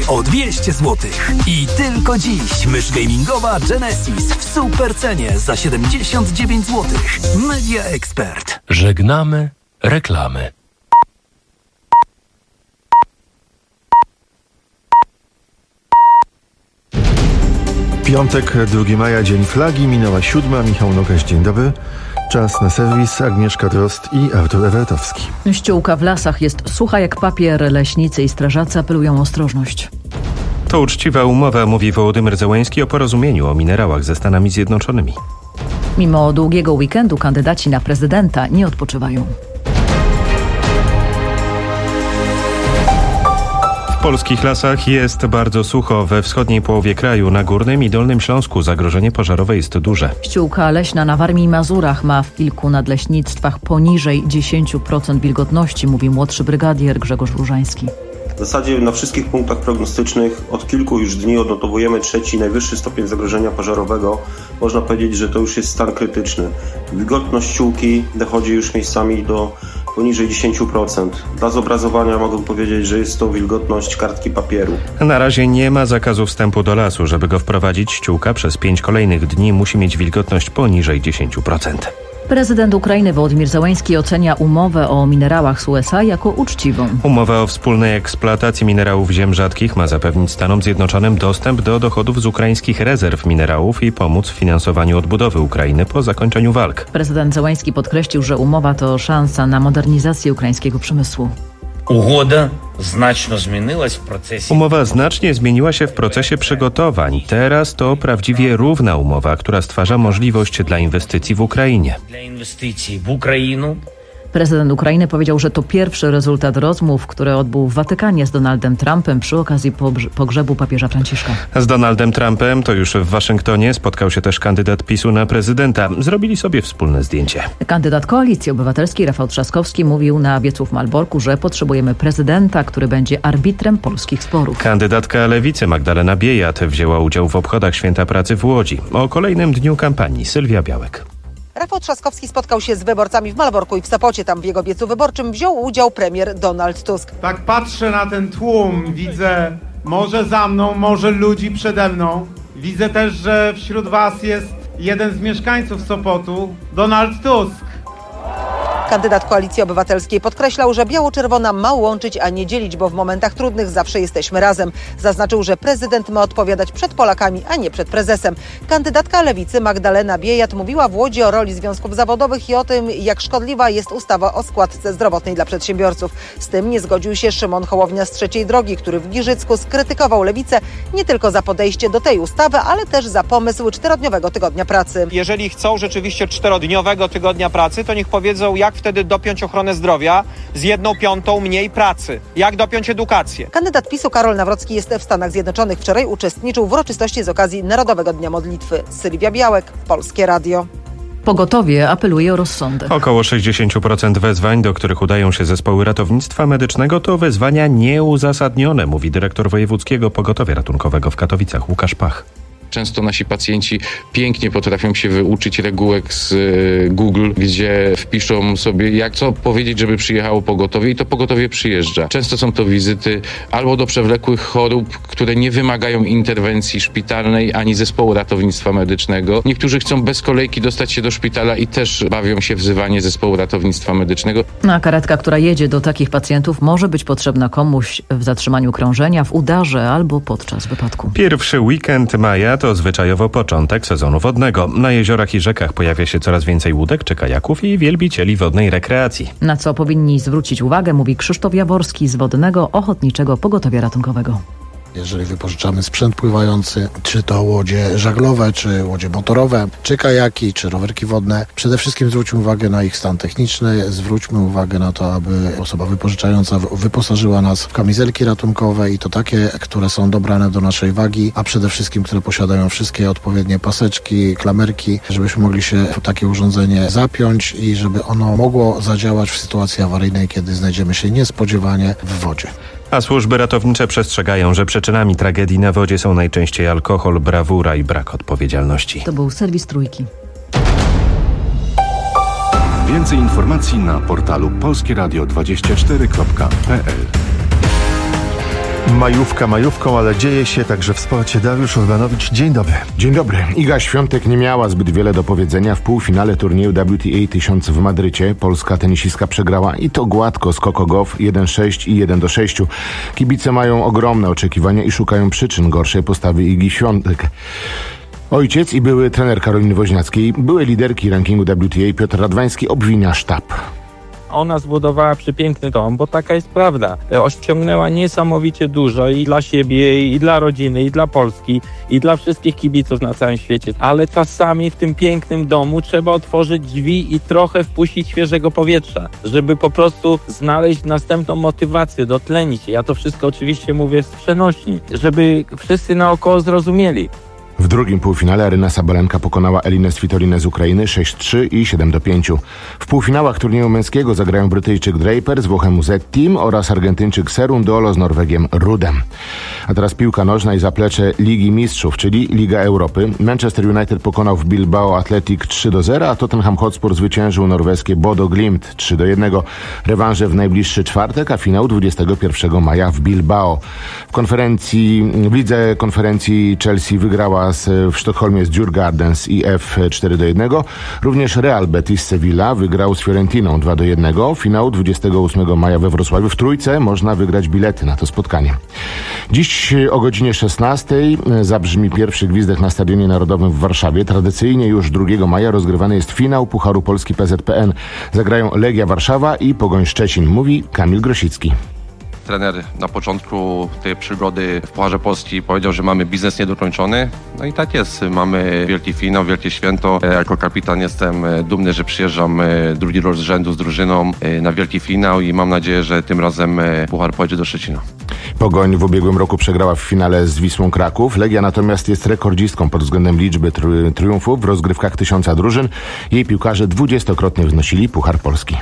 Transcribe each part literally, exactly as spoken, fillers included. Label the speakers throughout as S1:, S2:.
S1: o dwieście złotych. I tylko dziś mysz gamingowa Genesis w super cenie za siedemdziesiąt dziewięć złotych. Media Expert.
S2: Żegnamy reklamy.
S3: Piątek, drugiego maja, Dzień Flagi, minęła siódma. Michał Nogaś, dzień dobry. Czas na serwis. Agnieszka Drozd i Artur Ewertowski.
S4: Ściółka w lasach jest sucha jak papier. Leśnicy i strażacy apelują o ostrożność.
S5: To uczciwa umowa, mówi Wołodymyr Zełenski o porozumieniu o minerałach ze Stanami Zjednoczonymi.
S4: Mimo długiego weekendu kandydaci na prezydenta nie odpoczywają.
S5: W polskich lasach jest bardzo sucho. We wschodniej połowie kraju, na Górnym i Dolnym Śląsku zagrożenie pożarowe jest duże.
S4: Ściółka leśna na Warmii i Mazurach ma w kilku nadleśnictwach poniżej dziesięć procent wilgotności, mówi młodszy brygadier Grzegorz Różański.
S6: W zasadzie na wszystkich punktach prognostycznych od kilku już dni odnotowujemy trzeci najwyższy stopień zagrożenia pożarowego. Można powiedzieć, że to już jest stan krytyczny. Wilgotność ściółki dochodzi już miejscami do poniżej dziesięć procent. Dla zobrazowania mogę powiedzieć, że jest to wilgotność kartki papieru.
S5: Na razie nie ma zakazu wstępu do lasu. Żeby go wprowadzić, ściółka przez pięć kolejnych dni musi mieć wilgotność poniżej dziesięć procent.
S4: Prezydent Ukrainy Wołodymyr Zełenski ocenia umowę o minerałach z U S A jako uczciwą.
S5: Umowa o wspólnej eksploatacji minerałów ziem rzadkich ma zapewnić Stanom Zjednoczonym dostęp do dochodów z ukraińskich rezerw minerałów i pomóc w finansowaniu odbudowy Ukrainy po zakończeniu walk.
S4: Prezydent Zełenski podkreślił, że umowa to szansa na modernizację ukraińskiego przemysłu.
S7: Ugoda znacznie zmieniła się w procesie.
S5: Umowa znacznie zmieniła się w procesie przygotowań. Teraz to prawdziwie równa umowa, która stwarza możliwość dla inwestycji w Ukrainie.
S7: Dla inwestycji w Ukrainę.
S4: Prezydent Ukrainy powiedział, że to pierwszy rezultat rozmów, które odbył w Watykanie z Donaldem Trumpem przy okazji pogrzebu papieża Franciszka.
S5: Z Donaldem Trumpem to już w Waszyngtonie spotkał się też kandydat PiSu na prezydenta. Zrobili sobie wspólne zdjęcie.
S4: Kandydat Koalicji Obywatelskiej Rafał Trzaskowski mówił na wiecu w Malborku, że potrzebujemy prezydenta, który będzie arbitrem polskich sporów.
S5: Kandydatka Lewicy Magdalena Biejat wzięła udział w obchodach Święta Pracy w Łodzi. O kolejnym dniu kampanii Sylwia Białek.
S8: Rafał Trzaskowski spotkał się z wyborcami w Malborku i w Sopocie. Tam w jego wiecu wyborczym wziął udział premier Donald Tusk.
S9: Tak patrzę na ten tłum, widzę może za mną, może ludzi przede mną. Widzę też, że wśród was jest jeden z mieszkańców Sopotu, Donald Tusk.
S8: Kandydat Koalicji Obywatelskiej podkreślał, że biało-czerwona ma łączyć, a nie dzielić, bo w momentach trudnych zawsze jesteśmy razem. Zaznaczył, że prezydent ma odpowiadać przed Polakami, a nie przed prezesem. Kandydatka Lewicy Magdalena Biejat mówiła w Łodzi o roli związków zawodowych i o tym, jak szkodliwa jest ustawa o składce zdrowotnej dla przedsiębiorców. Z tym nie zgodził się Szymon Hołownia z Trzeciej Drogi, który w Giżycku skrytykował Lewicę nie tylko za podejście do tej ustawy, ale też za pomysł czterodniowego tygodnia pracy.
S10: Jeżeli chcą rzeczywiście czterodniowego tygodnia pracy, to niech powiedzą, jak wtedy dopiąć ochronę zdrowia z jedną piątą mniej pracy. Jak dopiąć edukację?
S8: Kandydat PiSu Karol Nawrocki jest w Stanach Zjednoczonych. Wczoraj uczestniczył w uroczystości z okazji Narodowego Dnia Modlitwy. Sylwia Białek, Polskie Radio.
S4: Pogotowie apeluje o rozsądek.
S5: Około sześćdziesiąt procent wezwań, do których udają się zespoły ratownictwa medycznego, to wezwania nieuzasadnione, mówi dyrektor Wojewódzkiego Pogotowia Ratunkowego w Katowicach Łukasz Pach.
S11: Często nasi pacjenci pięknie potrafią się wyuczyć regułek z Google, gdzie wpiszą sobie, jak co powiedzieć, żeby przyjechało pogotowie i to pogotowie przyjeżdża. Często są to wizyty albo do przewlekłych chorób, które nie wymagają interwencji szpitalnej ani zespołu ratownictwa medycznego. Niektórzy chcą bez kolejki dostać się do szpitala i też bawią się wzywanie zespołu ratownictwa medycznego.
S4: A karetka, która jedzie do takich pacjentów, może być potrzebna komuś w zatrzymaniu krążenia, w udarze albo podczas wypadku.
S5: Pierwszy weekend maja to zwyczajowo początek sezonu wodnego. Na jeziorach i rzekach pojawia się coraz więcej łódek czy kajaków i wielbicieli wodnej rekreacji.
S4: Na co powinni zwrócić uwagę, mówi Krzysztof Jaworski z Wodnego Ochotniczego Pogotowia Ratunkowego.
S12: Jeżeli wypożyczamy sprzęt pływający, czy to łodzie żaglowe, czy łodzie motorowe, czy kajaki, czy rowerki wodne, przede wszystkim zwróćmy uwagę na ich stan techniczny, zwróćmy uwagę na to, aby osoba wypożyczająca wyposażyła nas w kamizelki ratunkowe i to takie, które są dobrane do naszej wagi, a przede wszystkim, które posiadają wszystkie odpowiednie paseczki, klamerki, żebyśmy mogli się w takie urządzenie zapiąć i żeby ono mogło zadziałać w sytuacji awaryjnej, kiedy znajdziemy się niespodziewanie w wodzie.
S5: A służby ratownicze przestrzegają, że przyczynami tragedii na wodzie są najczęściej alkohol, brawura i brak odpowiedzialności.
S4: To był serwis Trójki.
S13: Więcej informacji na portalu polskieradio dwadzieścia cztery kropka p l.
S3: Majówka majówką, ale dzieje się także w sporcie. Dariusz Urbanowicz, dzień dobry.
S13: Dzień dobry. Iga Świątek nie miała zbyt wiele do powiedzenia w półfinale turnieju W T A tysiąc w Madrycie. Polska tenisistka przegrała i to gładko z Coco Gauff jeden sześć i jeden do sześciu. Kibice mają ogromne oczekiwania i szukają przyczyn gorszej postawy Igi Świątek. Ojciec i były trener Karoliny Woźniackiej, były liderki rankingu W T A Piotr Radwański obwinia sztab.
S14: Ona zbudowała przepiękny dom, bo taka jest prawda. Osiągnęła niesamowicie dużo i dla siebie, i dla rodziny, i dla Polski, i dla wszystkich kibiców na całym świecie. Ale czasami w tym pięknym domu trzeba otworzyć drzwi i trochę wpuścić świeżego powietrza, żeby po prostu znaleźć następną motywację, dotlenić. Ja to wszystko oczywiście mówię z przenośni, żeby wszyscy naokoło zrozumieli.
S13: W drugim półfinale Aryna Sabalenka pokonała Elinę Svitolinę z Ukrainy sześć trzy i siedem do pięciu. W półfinałach turnieju męskiego zagrają Brytyjczyk Draper z Włochem Z-Team oraz Argentyńczyk Serundolo z Norwegiem Rudem. A teraz piłka nożna i zaplecze Ligi Mistrzów, czyli Liga Europy. Manchester United pokonał w Bilbao Athletic trzy do zera, a Tottenham Hotspur zwyciężył norweskie Bodo Glimt trzy do jednego. Rewanże w najbliższy czwartek, a finał dwudziestego pierwszego maja w Bilbao. W konferencji, w lidze konferencji Chelsea wygrała w Sztokholmie z Djurgardens I F cztery do jednego. Również Real Betis Sevilla wygrał z Fiorentiną dwa do jednego. Finał dwudziestego ósmego maja we Wrocławiu. W Trójce można wygrać bilety na to spotkanie. Dziś o godzinie szesnastej zabrzmi pierwszy gwizdek na Stadionie Narodowym w Warszawie. Tradycyjnie już drugiego maja rozgrywany jest finał Pucharu Polski P Z P N. Zagrają Legia Warszawa i Pogoń Szczecin, mówi Kamil Grosicki.
S15: Trener na początku tej przygody w Pucharze Polski powiedział, że mamy biznes niedokończony. No i tak jest. Mamy wielki finał, wielkie święto. Jako kapitan jestem dumny, że przyjeżdżam drugi rok z rzędu z drużyną na wielki finał i mam nadzieję, że tym razem Puchar pojedzie do Szczecina.
S13: Pogoń w ubiegłym roku przegrała w finale z Wisłą Kraków. Legia natomiast jest rekordzistką pod względem liczby tri- triumfów w rozgrywkach tysiąca drużyn. Jej piłkarze dwudziestokrotnie wznosili Puchar Polski.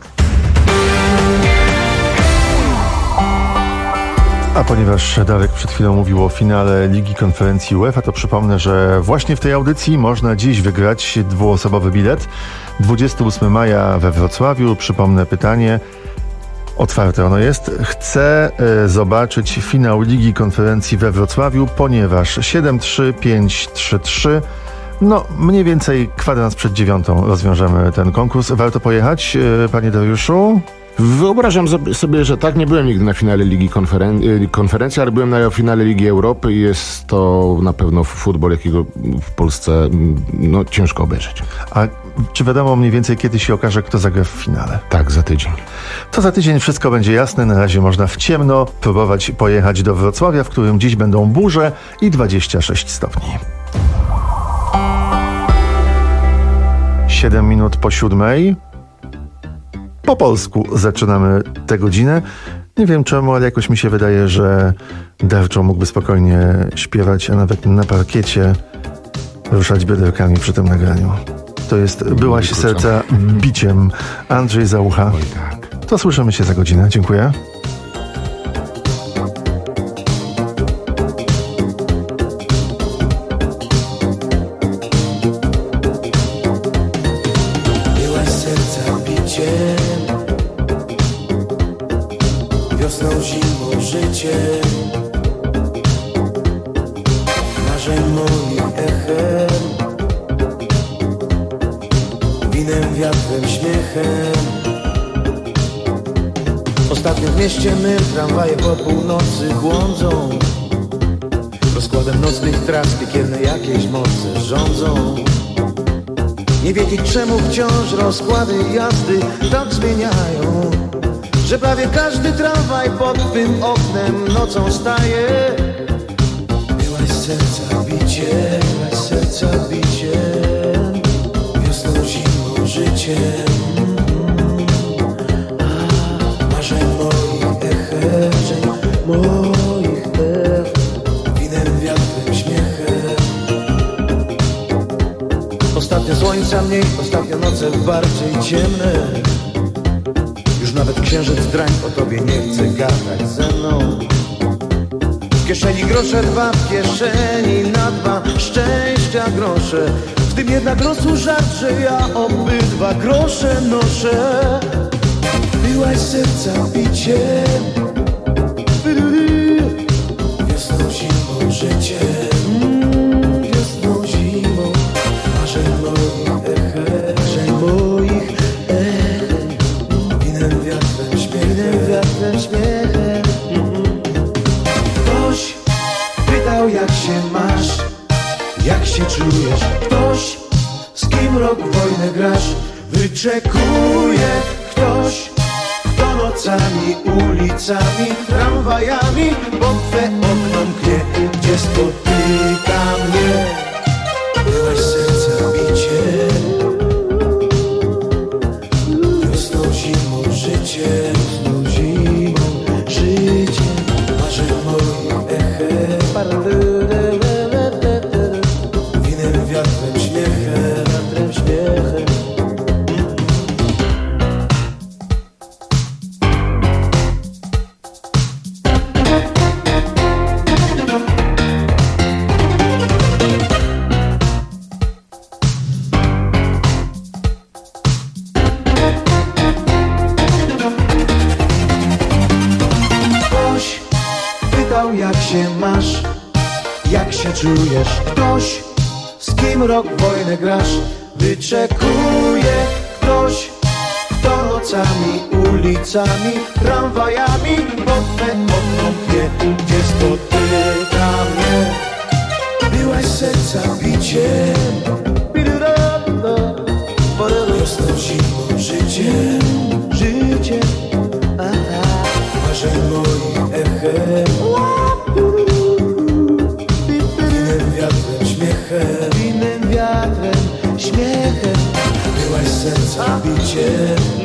S3: A ponieważ Darek przed chwilą mówił o finale Ligi Konferencji UEFA, to przypomnę, że właśnie w tej audycji można dziś wygrać dwuosobowy bilet. dwudziestego ósmego maja we Wrocławiu. Przypomnę pytanie. Otwarte ono jest. Chcę y, zobaczyć finał Ligi Konferencji we Wrocławiu, ponieważ siedem trzy pięć trzy trzy. No, mniej więcej kwadrans przed dziewiątą rozwiążemy ten konkurs. Warto pojechać, y, panie Dariuszu?
S13: Wyobrażam sobie, że tak, nie byłem nigdy na finale Ligi Konferen- Konferencji, ale byłem na finale Ligi Europy i jest to na pewno futbol, jakiego w Polsce no, ciężko obejrzeć.
S3: A czy wiadomo mniej więcej, kiedy się okaże, kto zagra w finale?
S13: Tak, za tydzień.
S3: To za tydzień wszystko będzie jasne. Na razie można w ciemno próbować pojechać do Wrocławia, w którym dziś będą burze i dwadzieścia sześć stopni. Siedem minut po siódmej. Po polsku zaczynamy tę godzinę. Nie wiem czemu, ale jakoś mi się wydaje, że Darczo mógłby spokojnie śpiewać, a nawet na parkiecie ruszać bioderkami przy tym nagraniu. To jest Byłaś serca biciem. Andrzej Załucha.
S13: Oj, tak.
S3: To słyszymy się za godzinę. Dziękuję.
S16: Wiosną, zimą, życiem, marzeń moich echem, winem, wiatrem, śmiechem. Ostatnio w mieście my tramwaje po północy błądzą, rozkładem nocnych tras piekielne jakieś moce rządzą. Nie wiedzieć czemu wciąż rozkłady jazdy tak zmieniają, że prawie każdy tramwaj pod twym oknem nocą staje. Byłaś serca biciem, byłaś serca biciem, wiosną, zimą, życiem, a marzeń moich echem, moich ech, winem, wiatrem, śmiechem. Ostatnio słońca mniej, ostatnio noce bardziej ciemne. Już nawet księżyc drań o tobie nie chce gadać ze mną. W kieszeni grosze dwa, w kieszeni na dwa szczęścia grosze. W tym jednak losu żart, że ja obydwa grosze noszę. Byłaś serca biciem, Wiosną, zimą, życiem, mm, wiosną, zimą, marzeń moich echem, marzeń moich echem, winem, wiatrem, śmiechem, wiatrem, śmiechem. Ktoś pytał, jak się masz, jak się czujesz. Ktoś, z kim rok wojnę grasz, wyczekuje. Ktoś, kto nocami, ulicami, tramwajami pod twe okno mknie, gdzie spotyka mnie. Byłaś serca bicie, wiosną, zimą, życiem, wiosną, zimą, życiem, marzeń moich echem, winem, wiatrem, śmiechem, wiatrem, śmiechem. Jak się masz, jak się czujesz. Ktoś, z kim rok wojnę grasz, wyczekuje. Ktoś, kto nocami, ulicami, tramwajami pod twe okno mknie, gdzie spotyka mnie. Byłaś serca biciem, wiosną, zimą, życiem, życiem, marzeń moich echem, winem, wiatrem, śmiechem, winem, wiatrem, śmiechem. Byłaś serca biciem,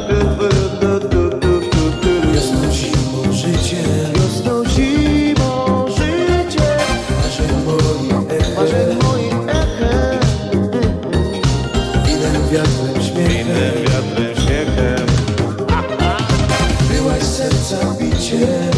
S16: wiosną, zimą, życiem, wiosną, zimą, życiem, marzeń moich echem, marzeń moich echem, winem, wiatrem, śmiechem, winem, wiatrem, śmiechem. Byłaś serca biciem,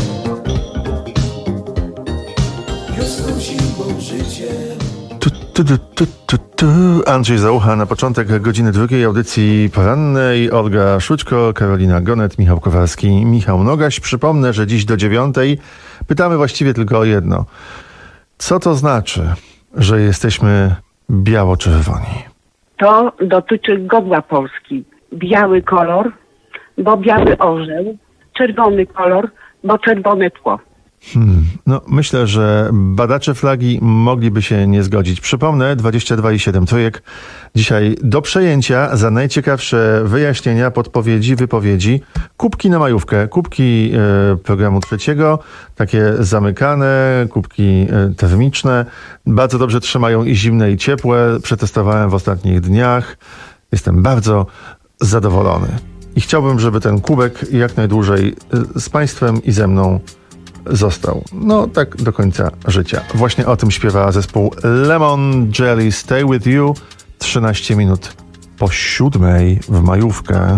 S16: wiosną, zimą, życiem.
S3: Tu, tu, tu, tu, tu, tu. Andrzej Załucha na początek godziny drugiej audycji porannej. Olga Szućko, Karolina Gonet, Michał Kowalski, Michał Nogaś. Przypomnę, że dziś do dziewiątej pytamy właściwie tylko o jedno. Co to znaczy, że jesteśmy biało-czerwoni?
S17: To dotyczy godła Polski. Biały kolor, bo biały orzeł. Czerwony kolor, bo czerwone tło.
S3: Hmm. No, myślę, że badacze flagi mogliby się nie zgodzić. Przypomnę, dwadzieścia dwa i siedem trójek. Dzisiaj do przejęcia za najciekawsze wyjaśnienia, podpowiedzi, wypowiedzi. Kubki na majówkę, kubki e, programu trzeciego, takie zamykane, kubki e, termiczne. Bardzo dobrze trzymają i zimne, i ciepłe. Przetestowałem w ostatnich dniach. Jestem bardzo zadowolony. I chciałbym, żeby ten kubek jak najdłużej z Państwem i ze mną został. No tak do końca życia. Właśnie o tym śpiewa zespół Lemon Jelly Stay With You. trzynaście minut po siódmej w majówkę.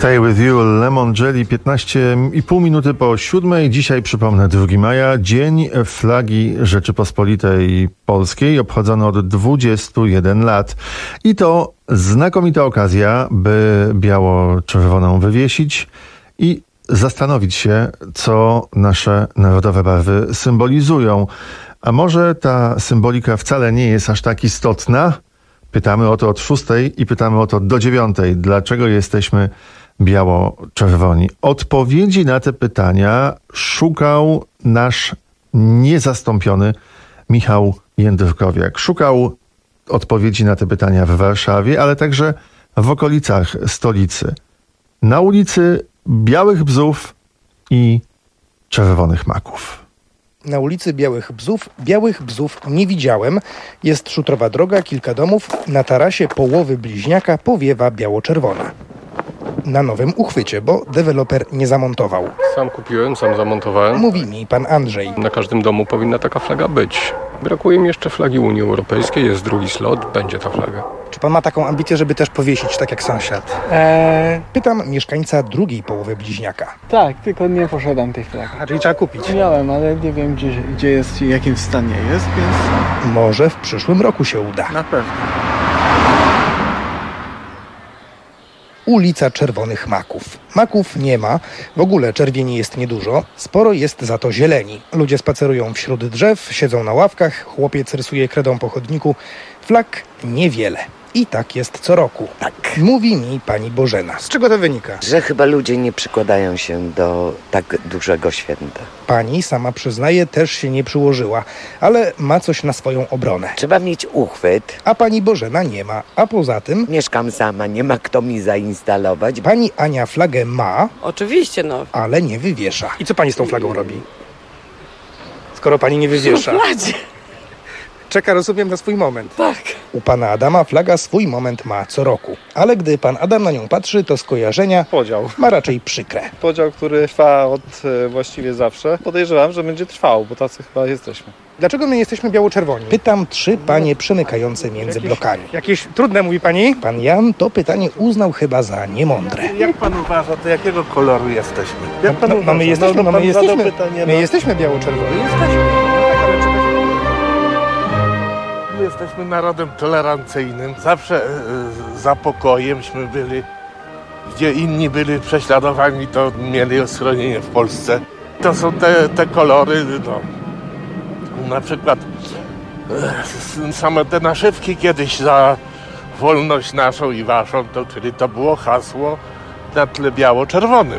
S3: Stay with you, Lemon Jelly, piętnaście i pół minuty po siódmej. Dzisiaj, przypomnę, drugiego maja, Dzień Flagi Rzeczypospolitej Polskiej, obchodzony od dwudziestu jeden lat. I to znakomita okazja, by biało-czerwoną wywiesić i zastanowić się, co nasze narodowe barwy symbolizują. A może ta symbolika wcale nie jest aż tak istotna? Pytamy o to od szóstej i pytamy o to do dziewiątej. Dlaczego jesteśmy biało-czerwoni? Odpowiedzi na te pytania szukał nasz niezastąpiony Michał Jędrkowiak. Szukał odpowiedzi na te pytania w Warszawie, ale także w okolicach stolicy. Na ulicy Białych Bzów i Czerwonych Maków.
S18: Na ulicy Białych Bzów, Białych Bzów nie widziałem. Jest szutrowa droga, kilka domów. Na tarasie połowy bliźniaka powiewa biało-czerwona. Na nowym uchwycie, bo deweloper nie zamontował.
S19: Sam kupiłem, sam zamontowałem.
S18: Mówi mi pan Andrzej.
S19: Na każdym domu powinna taka flaga być. Brakuje mi jeszcze flagi Unii Europejskiej, jest drugi slot, będzie ta flaga.
S18: Czy pan ma taką ambicję, żeby też powiesić, tak jak sąsiad? Eee... Pytam mieszkańca drugiej połowy bliźniaka.
S20: Tak, tylko nie posiadam tej flagi.
S18: A czyli trzeba kupić?
S20: Miałem, ale nie wiem, gdzie, gdzie jest i jakim stanie jest, więc...
S18: Może w przyszłym roku się uda.
S20: Na pewno.
S18: Ulica Czerwonych Maków. Maków nie ma, w ogóle czerwieni jest niedużo, sporo jest za to zieleni. Ludzie spacerują wśród drzew, siedzą na ławkach, chłopiec rysuje kredą po chodniku. Flag niewiele. I tak jest co roku.
S21: Tak.
S18: Mówi mi pani Bożena. Z czego to wynika?
S21: Że chyba ludzie nie przykładają się do tak dużego święta.
S18: Pani, sama przyznaje, też się nie przyłożyła, ale ma coś na swoją obronę.
S21: Trzeba mieć uchwyt.
S18: A pani Bożena nie ma. A poza tym...
S21: Mieszkam sama, nie ma kto mi zainstalować.
S18: Pani Ania flagę ma...
S22: Oczywiście, no.
S18: Ale nie wywiesza. I co pani z tą flagą robi? Skoro pani nie wywiesza. Czeka, rozumiem, na swój moment.
S22: Tak.
S18: U pana Adama flaga swój moment ma co roku. Ale gdy pan Adam na nią patrzy, to skojarzenia
S23: Podział.
S18: ma raczej przykre.
S23: Podział, który trwa od e, właściwie zawsze. Podejrzewam, że będzie trwał, bo tacy chyba jesteśmy.
S18: Dlaczego my jesteśmy biało-czerwoni? Pytam trzy panie przemykające między
S23: jakieś,
S18: blokami.
S23: Jakieś trudne, mówi pani?
S18: Pan Jan to pytanie uznał chyba za niemądre.
S23: Jak pan uważa, to jakiego koloru jesteśmy? Jak pan
S18: no,
S23: uważa?
S18: no my jesteśmy, no, my jesteśmy, pytanie, my
S23: no.
S18: jesteśmy biało-czerwoni.
S23: Jesteśmy. My jesteśmy narodem tolerancyjnym. Zawsze e, za pokojemśmy byli. Gdzie inni byli prześladowani, to mieli schronienie w Polsce. To są te, te kolory, no. Na przykład e, same te naszywki kiedyś za wolność naszą i waszą, to, czyli to było hasło na tle biało-czerwonym.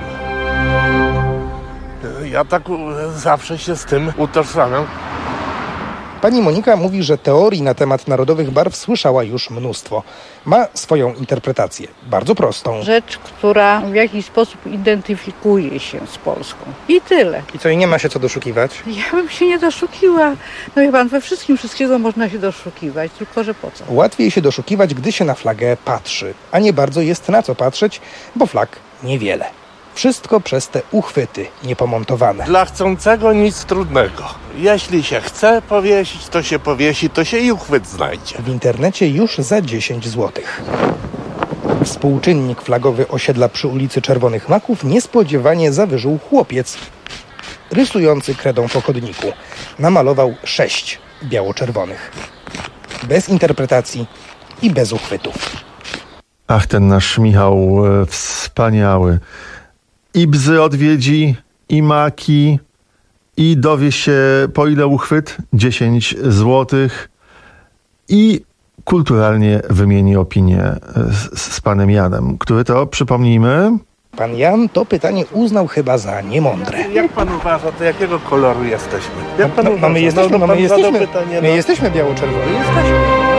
S23: Ja tak zawsze się z tym utożsamiam.
S18: Pani Monika mówi, że teorii na temat narodowych barw słyszała już mnóstwo. Ma swoją interpretację, bardzo prostą.
S24: Rzecz, która w jakiś sposób identyfikuje się z Polską. I tyle.
S18: I co, i nie ma się co doszukiwać?
S24: Ja bym się nie doszukiła. No wie pan, we wszystkim wszystkiego można się doszukiwać, tylko że po co?
S18: Łatwiej się doszukiwać, gdy się na flagę patrzy, a nie bardzo jest na co patrzeć, bo flag niewiele. Wszystko przez te uchwyty niepomontowane.
S23: Dla chcącego nic trudnego. Jeśli się chce powiesić, to się powiesi, to się i uchwyt znajdzie.
S18: W internecie już za dziesięć złotych. Współczynnik flagowy osiedla przy ulicy Czerwonych Maków niespodziewanie zawyżył chłopiec rysujący kredą po chodniku. Namalował sześć biało-czerwonych. Bez interpretacji i bez uchwytów.
S3: Ach, ten nasz Michał e, wspaniały. I bzy odwiedzi, i maki, i dowie się, po ile uchwyt? dziesięć złotych. I kulturalnie wymieni opinię z, z panem Janem, który to, przypomnijmy...
S18: Pan Jan to pytanie uznał chyba za niemądre.
S23: Jak pan uważa, to jakiego koloru jesteśmy? Jak pan
S18: no,
S23: uważa?
S18: No my jesteśmy, no, no, my jesteśmy,
S23: pytanie,
S18: my
S23: no.
S18: jesteśmy biało-czerwoni.
S23: Jesteśmy.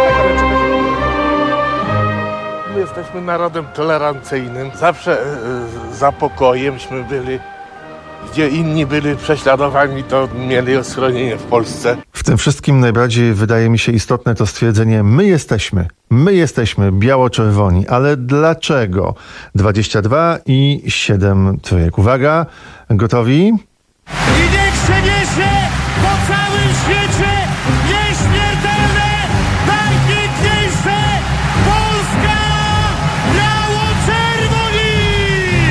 S23: My jesteśmy narodem tolerancyjnym. Zawsze e, za pokojemśmy byli. Gdzie inni byli prześladowani, to mieli schronienie w Polsce.
S3: W tym wszystkim najbardziej wydaje mi się istotne to stwierdzenie: my jesteśmy, my jesteśmy biało-czerwoni, ale dlaczego? dwadzieścia dwa i siedem trójek. Uwaga, gotowi?
S25: I niech się niesie po całym świecie nieśmiertelne, najpiękniejsze Polska biało-czerwoni!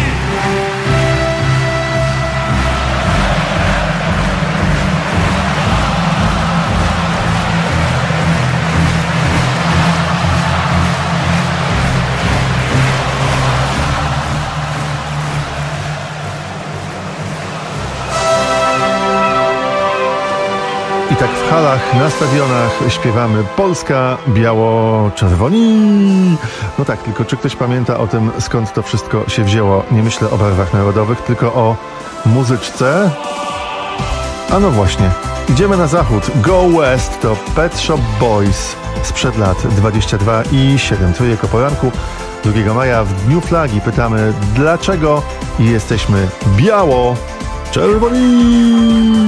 S3: halach, na stadionach śpiewamy Polska, biało-czerwoni. No tak, tylko czy ktoś pamięta o tym, skąd to wszystko się wzięło? Nie myślę o barwach narodowych, tylko o muzyczce. A no właśnie, idziemy na zachód. Go West to Pet Shop Boys sprzed lat dwadzieścia dwa i siedem. Trójek o poranku drugiego maja w Dniu Flagi pytamy, dlaczego jesteśmy biało-czerwoni?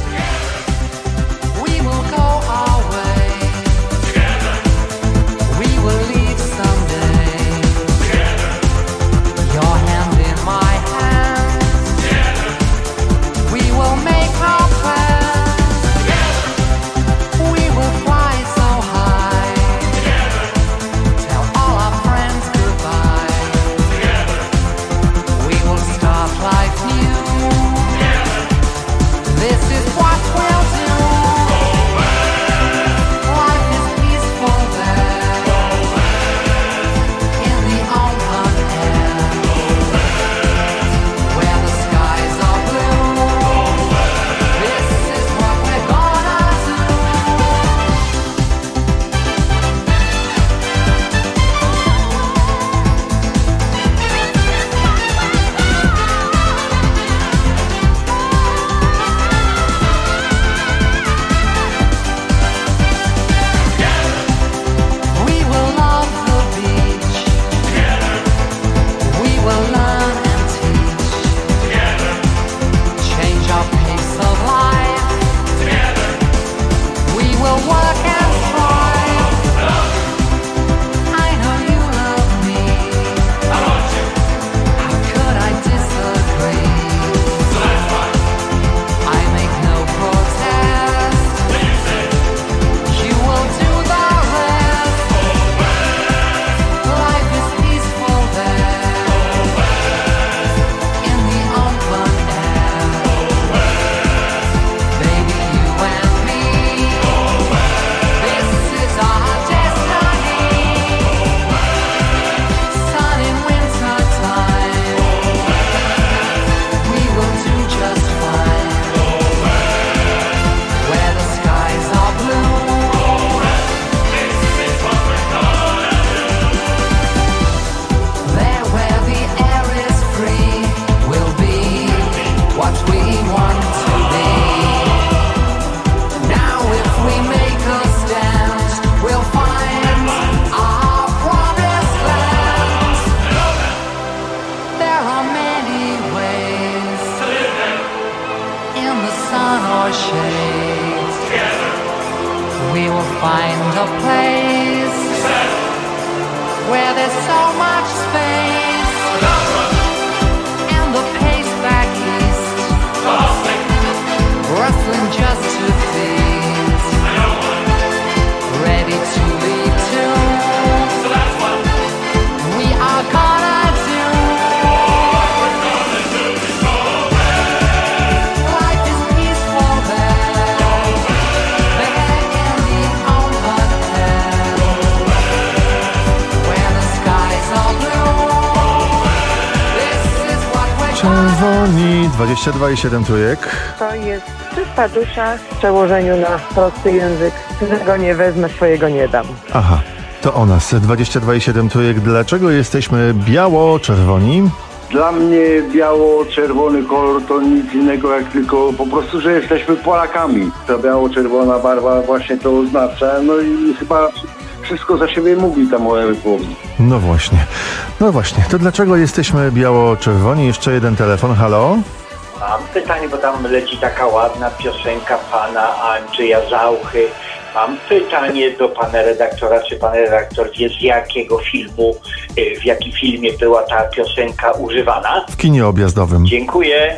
S3: Czerwoni, dwadzieścia dwa i siedem trójek.
S1: To jest czysta dusza w przełożeniu na prosty język. Czego nie wezmę, swojego nie dam.
S3: Aha, to o nas. dwadzieścia dwa i siedem trójek. Dlaczego jesteśmy biało-czerwoni?
S2: Dla mnie biało-czerwony kolor to nic innego jak tylko po prostu, że jesteśmy Polakami. Ta biało-czerwona barwa właśnie to oznacza. No i chyba wszystko za siebie mówi ta moja wypowiedź.
S3: No właśnie. No właśnie. To dlaczego jesteśmy biało-czerwoni? Jeszcze jeden telefon. Halo?
S6: Mam pytanie, bo tam leci taka ładna piosenka pana Andrzeja Zauchy. Mam pytanie do pana redaktora, czy pan redaktor wie, z jakiego filmu, w jakim filmie była ta piosenka używana?
S3: W kinie objazdowym.
S6: Dziękuję.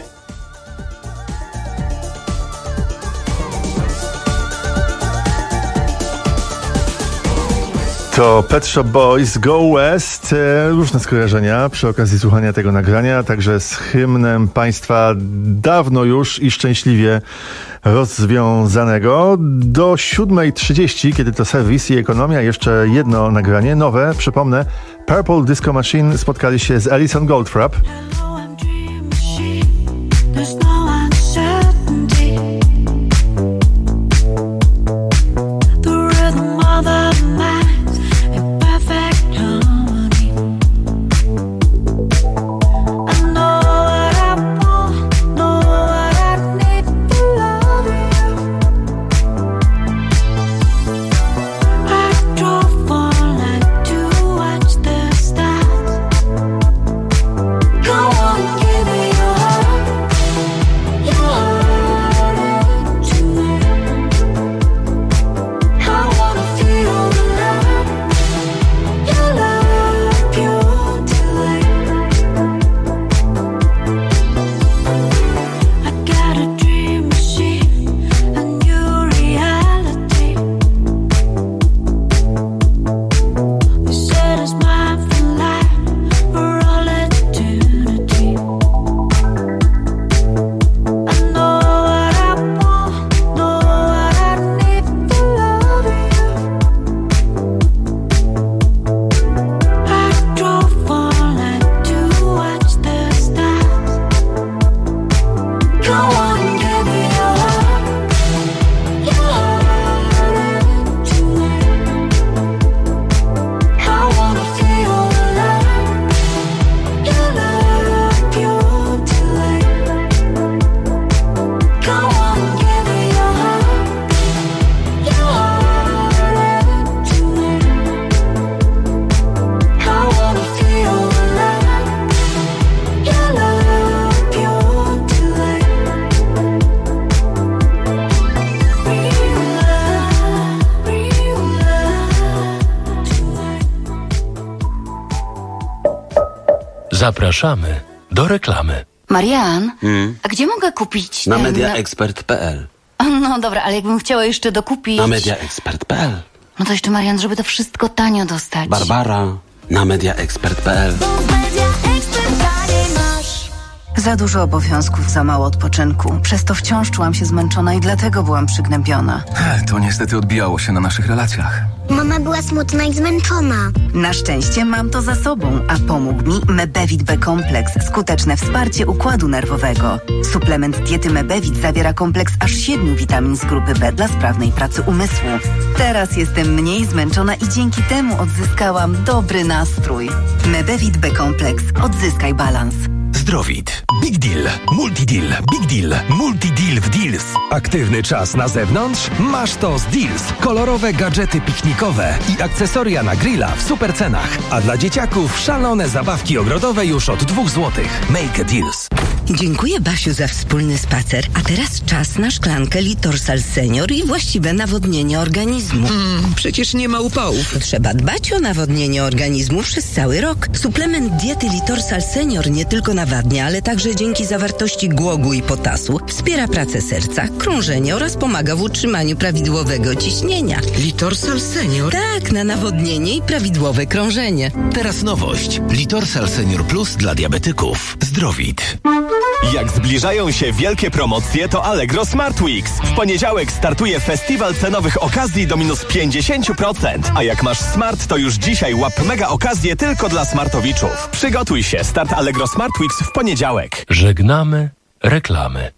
S3: To Pet Shop Boys, Go West, e, różne skojarzenia przy okazji słuchania tego nagrania, także z hymnem państwa dawno już i szczęśliwie rozwiązanego. Do siódmej trzydzieści, kiedy to serwis i ekonomia, jeszcze jedno nagranie, nowe, przypomnę, Purple Disco Machine spotkali się z Alison Goldfrapp.
S7: Zapraszamy do reklamy.
S8: Marian,
S9: Hmm?
S8: a gdzie mogę kupić
S9: Na
S8: ten...
S9: mediaexpert kropka p l.
S8: No dobra, ale jakbym chciała jeszcze dokupić...
S9: Na mediaexpert kropka p l.
S8: No to jeszcze, Marian, żeby to wszystko tanio dostać.
S9: Barbara, na mediaexpert kropka p l.
S10: Za dużo obowiązków, za mało odpoczynku. Przez to wciąż czułam się zmęczona i dlatego byłam przygnębiona.
S22: To niestety odbijało się na naszych relacjach.
S26: Mama była smutna i zmęczona.
S10: Na szczęście mam to za sobą, a pomógł mi Mebevit B-kompleks. Skuteczne wsparcie układu nerwowego. Suplement diety Mebevit zawiera kompleks aż siedmiu witamin z grupy B dla sprawnej pracy umysłu. Teraz jestem mniej zmęczona i dzięki temu odzyskałam dobry nastrój. Mebevit B-kompleks. Odzyskaj balans.
S7: Zdrowit. Big Deal. Multi-Deal. Big Deal. Multi-Deal w Deals. Aktywny czas na zewnątrz? Masz to z Deals. Kolorowe gadżety piknikowe i akcesoria na grilla w super cenach. A dla dzieciaków szalone zabawki ogrodowe już od dwóch złotych. Make a Deals.
S27: Dziękuję, Basiu, za wspólny spacer. A teraz czas na szklankę Litorsal Senior i właściwe nawodnienie organizmu.
S28: Mm, przecież nie ma upałów.
S27: Trzeba dbać o nawodnienie organizmu przez cały rok. Suplement diety Litorsal Senior nie tylko nawadnia, ale także dzięki zawartości głogu i potasu wspiera pracę serca, krążenie oraz pomaga w utrzymaniu prawidłowego ciśnienia.
S28: Litorsal Senior?
S27: Tak, na nawodnienie i prawidłowe krążenie.
S7: Teraz nowość. Litorsal Senior Plus dla diabetyków. Zdrowit.
S29: Jak zbliżają się wielkie promocje, to Allegro Smart Weeks. W poniedziałek startuje festiwal cenowych okazji do minus pięćdziesiąt procent. A jak masz smart, to już dzisiaj łap mega okazję tylko dla smartowiczów. Przygotuj się, start Allegro Smart Weeks w poniedziałek.
S7: Żegnamy reklamy.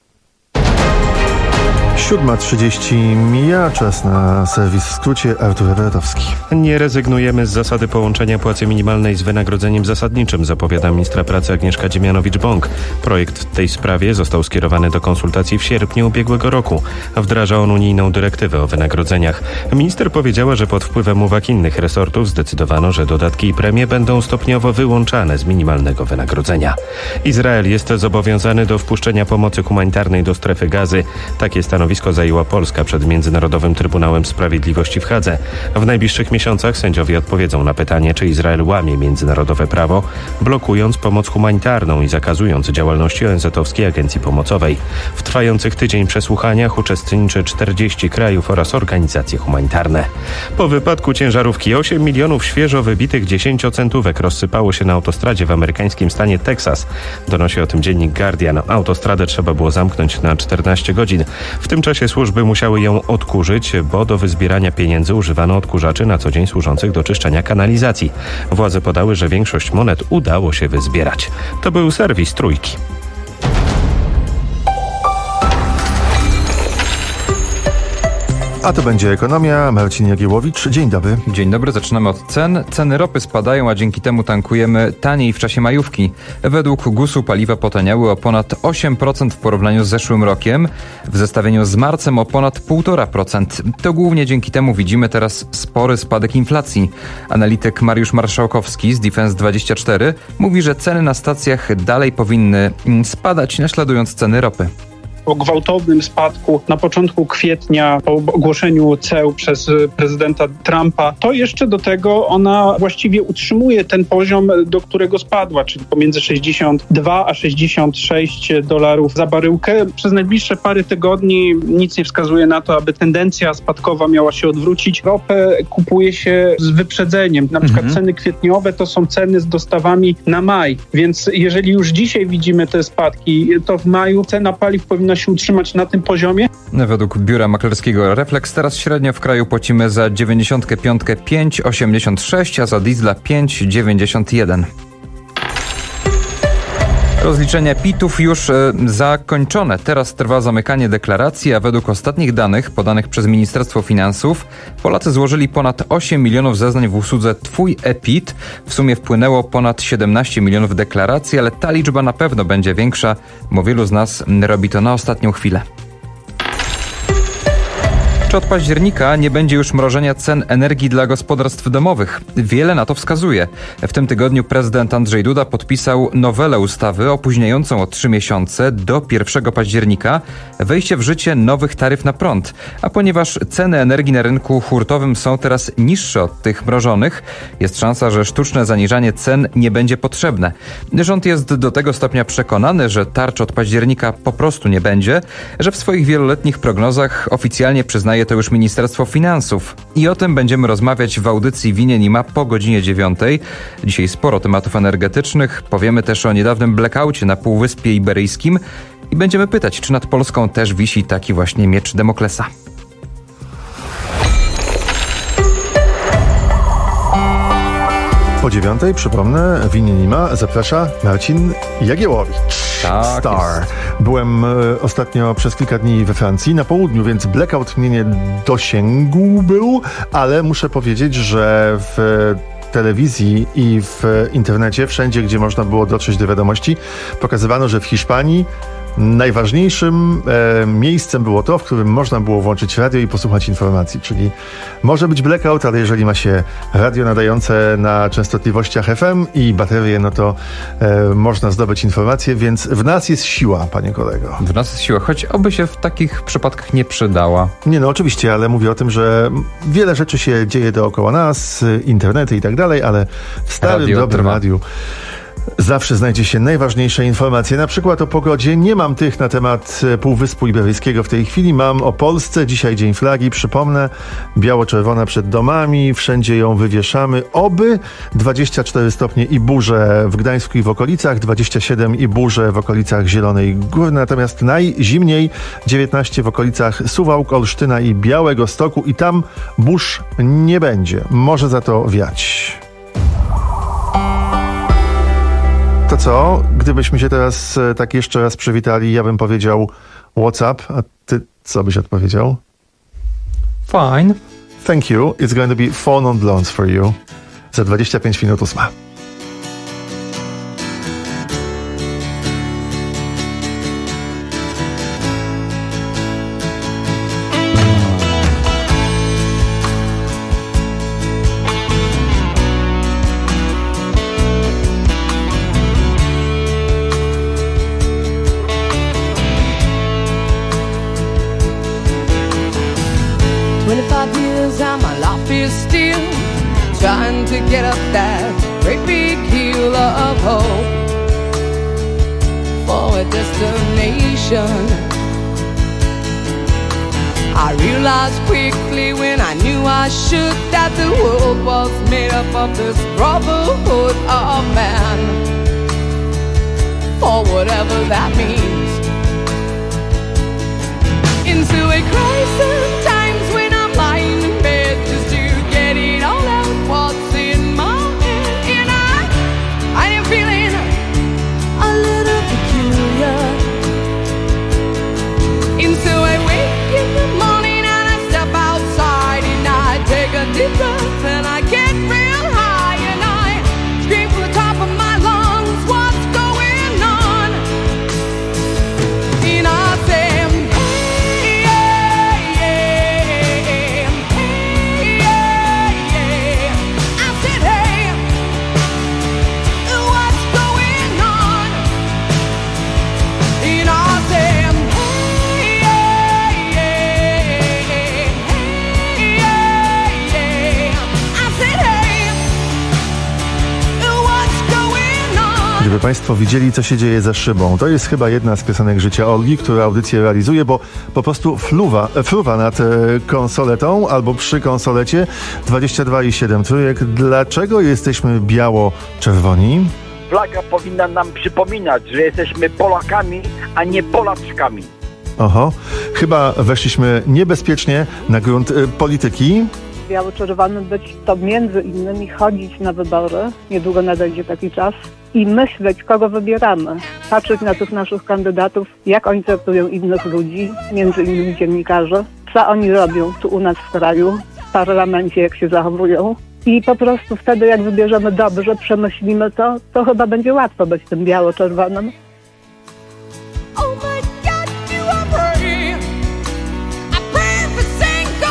S3: siódma trzydzieści mija, czas na serwis w skrócie. Artur Ewertowski.
S5: Nie rezygnujemy z zasady połączenia płacy minimalnej z wynagrodzeniem zasadniczym, zapowiada ministra pracy Agnieszka Dziemianowicz-Bąk. Projekt w tej sprawie został skierowany do konsultacji w sierpniu ubiegłego roku. Wdraża on unijną dyrektywę o wynagrodzeniach. Minister powiedziała, że pod wpływem uwag innych resortów zdecydowano, że dodatki i premie będą stopniowo wyłączane z minimalnego wynagrodzenia. Izrael jest zobowiązany do wpuszczenia pomocy humanitarnej do strefy Gazy. Takie stanowisko zajęła Polska przed Międzynarodowym Trybunałem Sprawiedliwości w Hadze. W najbliższych miesiącach sędziowie odpowiedzą na pytanie, czy Izrael łamie międzynarodowe prawo, blokując pomoc humanitarną i zakazując działalności O N Z-owskiej Agencji Pomocowej. W trwających tydzień przesłuchaniach uczestniczy czterdzieści krajów oraz organizacje humanitarne. Po wypadku ciężarówki osiem milionów świeżo wybitych dziesięciocentówek rozsypało się na autostradzie w amerykańskim stanie Teksas. Donosi o tym dziennik Guardian. Autostradę trzeba było zamknąć na czternaście godzin. W tym czasie służby musiały ją odkurzyć, bo do wyzbierania pieniędzy używano odkurzaczy na co dzień służących do czyszczenia kanalizacji. Władze podały, że większość monet udało się wyzbierać. To był serwis Trójki.
S3: A to będzie ekonomia. Marcin Jagiełowicz, dzień dobry.
S30: Dzień dobry, zaczynamy od cen. Ceny ropy spadają, a dzięki temu tankujemy taniej w czasie majówki. Według gusu paliwa potaniały o ponad osiem procent w porównaniu z zeszłym rokiem, w zestawieniu z marcem o ponad półtora procent. To głównie dzięki temu widzimy teraz spory spadek inflacji. Analityk Mariusz Marszałkowski z Defense dwadzieścia cztery mówi, że ceny na stacjach dalej powinny spadać, naśladując ceny ropy.
S31: Po gwałtownym spadku na początku kwietnia, po ogłoszeniu ceł przez prezydenta Trumpa, to jeszcze do tego ona właściwie utrzymuje ten poziom, do którego spadła, czyli pomiędzy sześćdziesiąt dwa a sześćdziesiąt sześć dolarów za baryłkę. Przez najbliższe parę tygodni nic nie wskazuje na to, aby tendencja spadkowa miała się odwrócić. Ropę kupuje się z wyprzedzeniem. Na przykład mhm. ceny kwietniowe to są ceny z dostawami na maj, więc jeżeli już dzisiaj widzimy te spadki, to w maju cena paliw powinna się utrzymać na tym poziomie.
S30: Według biura maklerskiego Reflex teraz średnio w kraju płacimy za dziewięćdziesiątkę pięć pięć osiemdziesiąt sześć, a za diesla pięć dziewięćdziesiąt jeden. Rozliczenia P I T-ów już e, zakończone. Teraz trwa zamykanie deklaracji, a według ostatnich danych podanych przez Ministerstwo Finansów Polacy złożyli ponad osiem milionów zeznań w usłudze Twój e-P I T. W sumie wpłynęło ponad siedemnaście milionów deklaracji, ale ta liczba na pewno będzie większa, bo wielu z nas robi to na ostatnią chwilę. tarczy od października nie będzie już mrożenia cen energii dla gospodarstw domowych. Wiele na to wskazuje. W tym tygodniu prezydent Andrzej Duda podpisał nowelę ustawy opóźniającą o trzy miesiące do pierwszego października wejście w życie nowych taryf na prąd. A ponieważ ceny energii na rynku hurtowym są teraz niższe od tych mrożonych, jest szansa, że sztuczne zaniżanie cen nie będzie potrzebne. Rząd jest do tego stopnia przekonany, że tarcz od października po prostu nie będzie, że w swoich wieloletnich prognozach oficjalnie przyznaje to już Ministerstwo Finansów. I o tym będziemy rozmawiać w audycji Winien i Ma po godzinie dziewiątej. Dzisiaj sporo tematów energetycznych. Powiemy też o niedawnym blackoucie na Półwyspie Iberyjskim i będziemy pytać, czy nad Polską też wisi taki właśnie miecz Damoklesa.
S3: Po dziewiątej, przypomnę, Winien i Ma zaprasza Marcin Jagiełowicz.
S30: Tak
S3: Star.
S30: jest.
S3: Byłem e, ostatnio przez kilka dni we Francji, na południu, więc blackout mnie nie dosięgł był, ale muszę powiedzieć, że w telewizji i w internecie, wszędzie, gdzie można było dotrzeć do wiadomości, pokazywano, że w Hiszpanii najważniejszym e, miejscem było to, w którym można było włączyć radio i posłuchać informacji, czyli może być blackout, ale jeżeli ma się radio nadające na częstotliwościach F M i baterię, no to e, można zdobyć informacje, więc w nas jest siła, panie kolego.
S30: W nas jest siła, choć oby się w takich przypadkach nie przydała.
S3: Nie, no oczywiście, ale mówię o tym, że wiele rzeczy się dzieje dookoła nas, internety i tak dalej, ale w starym,
S30: Radio
S3: dobrym
S30: trwa.
S3: radiu zawsze znajdzie się najważniejsze informacje, na przykład o pogodzie. Nie mam tych na temat Półwyspu Iberyjskiego w tej chwili, mam o Polsce. Dzisiaj Dzień Flagi, przypomnę, biało-czerwona przed domami, wszędzie ją wywieszamy. Oby dwadzieścia cztery stopnie i burze w Gdańsku i w okolicach, dwadzieścia siedem i burze w okolicach Zielonej Góry, natomiast najzimniej dziewiętnaście w okolicach Suwałk, Olsztyna i Białegostoku i tam burz nie będzie. Może za to wiać. To co? Gdybyśmy się teraz e, tak jeszcze raz przywitali, ja bym powiedział WhatsApp, a ty co byś odpowiedział?
S30: Fine.
S3: Thank you. It's going to be phone on blondes for you. Za dwadzieścia pięć minut ósma.
S4: twenty-five years and my life is still trying to get up that great big hill of hope for a destination. I realized quickly when I knew I should that the world was made up of this brotherhood of man, or whatever that means. Into a crisis times when I'm lying in bed just to get it all out what's in my head. And I, I am feeling a little peculiar. And so I wake in the morning and I step outside and I take a deep breath and I get real high and I scream from the top of my lungs, what's going on? And I say,
S3: Gdyby Państwo widzieli, co się dzieje za szybą. To jest chyba jedna z piosenek życia Olgi, która audycję realizuje, bo po prostu fluwa, fruwa nad e, konsoletą albo przy konsolecie dwadzieścia dwa i siedem trójek. Dlaczego jesteśmy biało-czerwoni?
S11: Flaga powinna nam przypominać, że jesteśmy Polakami, a nie Polaczkami.
S3: Oho, chyba weszliśmy niebezpiecznie na grunt e, polityki.
S24: Biało-czerwonym być to między innymi chodzić na wybory, niedługo nadejdzie taki czas, i myśleć, kogo wybieramy. Patrzeć na tych naszych kandydatów, jak oni traktują innych ludzi, między innymi dziennikarzy, co oni robią tu u nas w kraju, w parlamencie, jak się zachowują. I po prostu wtedy, jak wybierzemy dobrze, przemyślimy to, to chyba będzie łatwo być tym biało-czerwonym.
S4: Oh my God, do I pray? I pray for Saint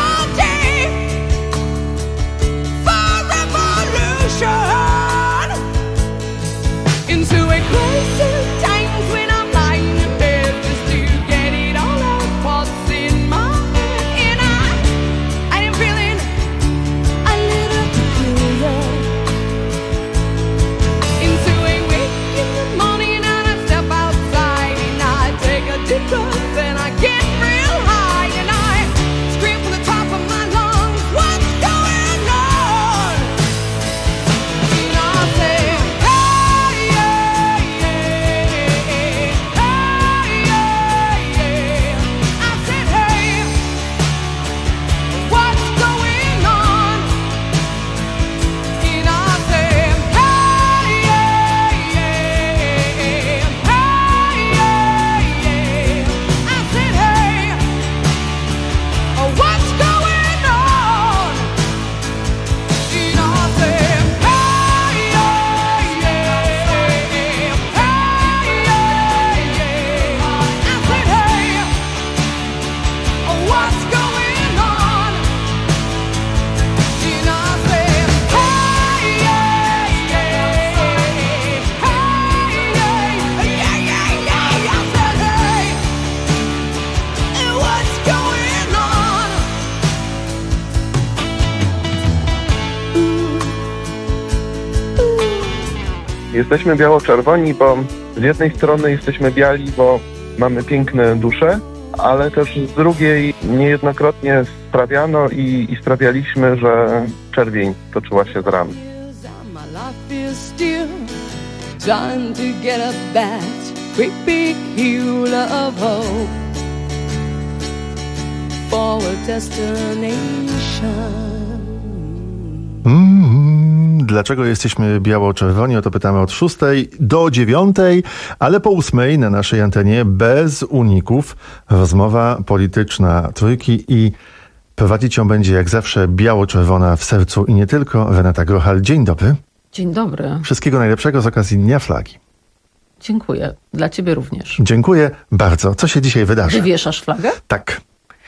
S12: Jesteśmy biało-czerwoni, bo z jednej strony jesteśmy biali, bo mamy piękne dusze, ale też z drugiej niejednokrotnie sprawiano i, i sprawialiśmy, że czerwień toczyła się z ran.
S4: Trying to get up that great big hill of hope for a destination.
S3: Mm, dlaczego jesteśmy biało-czerwoni? O to pytamy od szóstej do dziewiątej, ale po ósmej na naszej antenie bez uników rozmowa polityczna Trójki i prowadzić ją będzie jak zawsze biało-czerwona w sercu i nie tylko. Renata Grochal, dzień dobry.
S13: Dzień dobry.
S3: Wszystkiego najlepszego z okazji Dnia Flagi.
S13: Dziękuję. Dla ciebie również.
S3: Dziękuję bardzo. Co się dzisiaj wydarzy?
S13: Wywieszasz flagę?
S3: Tak.